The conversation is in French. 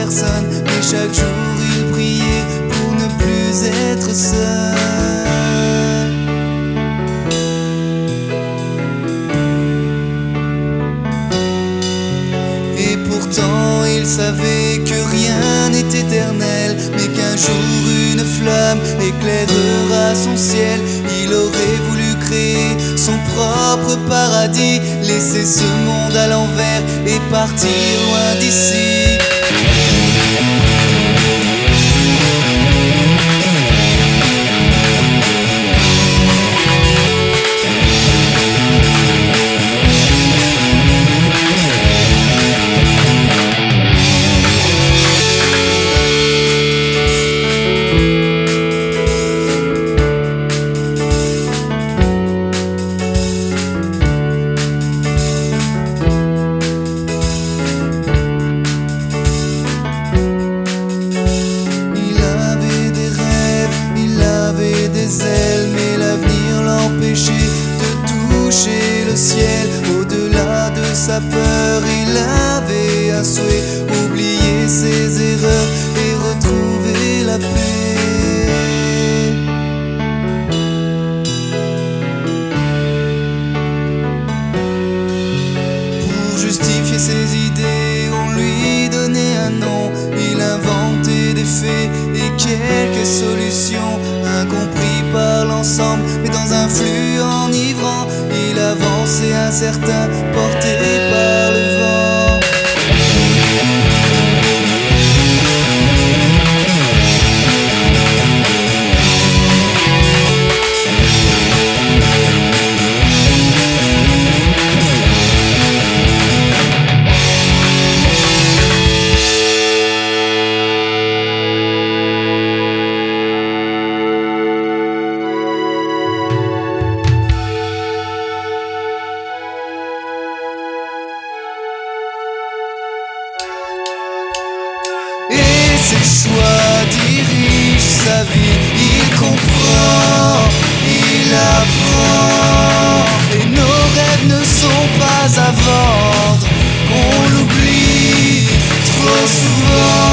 personne, mais chaque jour il priait pour ne plus être seul. Et pourtant il savait que rien n'est éternel, mais qu'un jour une flamme éclairera son ciel. Il aurait voulu créer son propre paradis, laisser ce monde à l'envers et partir loin d'ici. Mais l'avenir l'empêchait de toucher le ciel. Au-delà de sa peur, il avait un souhait: oublier ses erreurs et retrouver la paix. Pour justifier ses idées, on lui donnait un nom. Il inventait des faits et quelques solutions, incompris par l'ensemble, mais dans un flux enivrant, il avançait incertain, porté par le vent. Et ses choix dirigent sa vie, il comprend, il apprend. Et nos rêves ne sont pas à vendre, on l'oublie trop souvent.